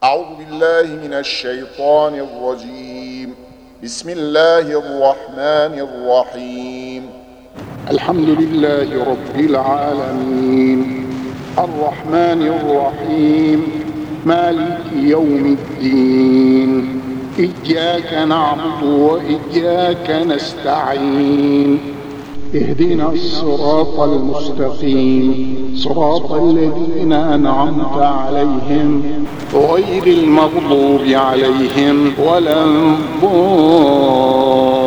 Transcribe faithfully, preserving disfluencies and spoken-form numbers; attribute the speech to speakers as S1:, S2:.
S1: أعوذ بالله من الشيطان الرجيم. بسم الله الرحمن الرحيم.
S2: الحمد لله رب العالمين، الرحمن الرحيم، مالك يوم الدين، إياك نعبد وإياك نستعين، اهدنا الصراط المستقيم، صراط الذين أنعمت عليهم غير المغضوب عليهم ولا الضالين.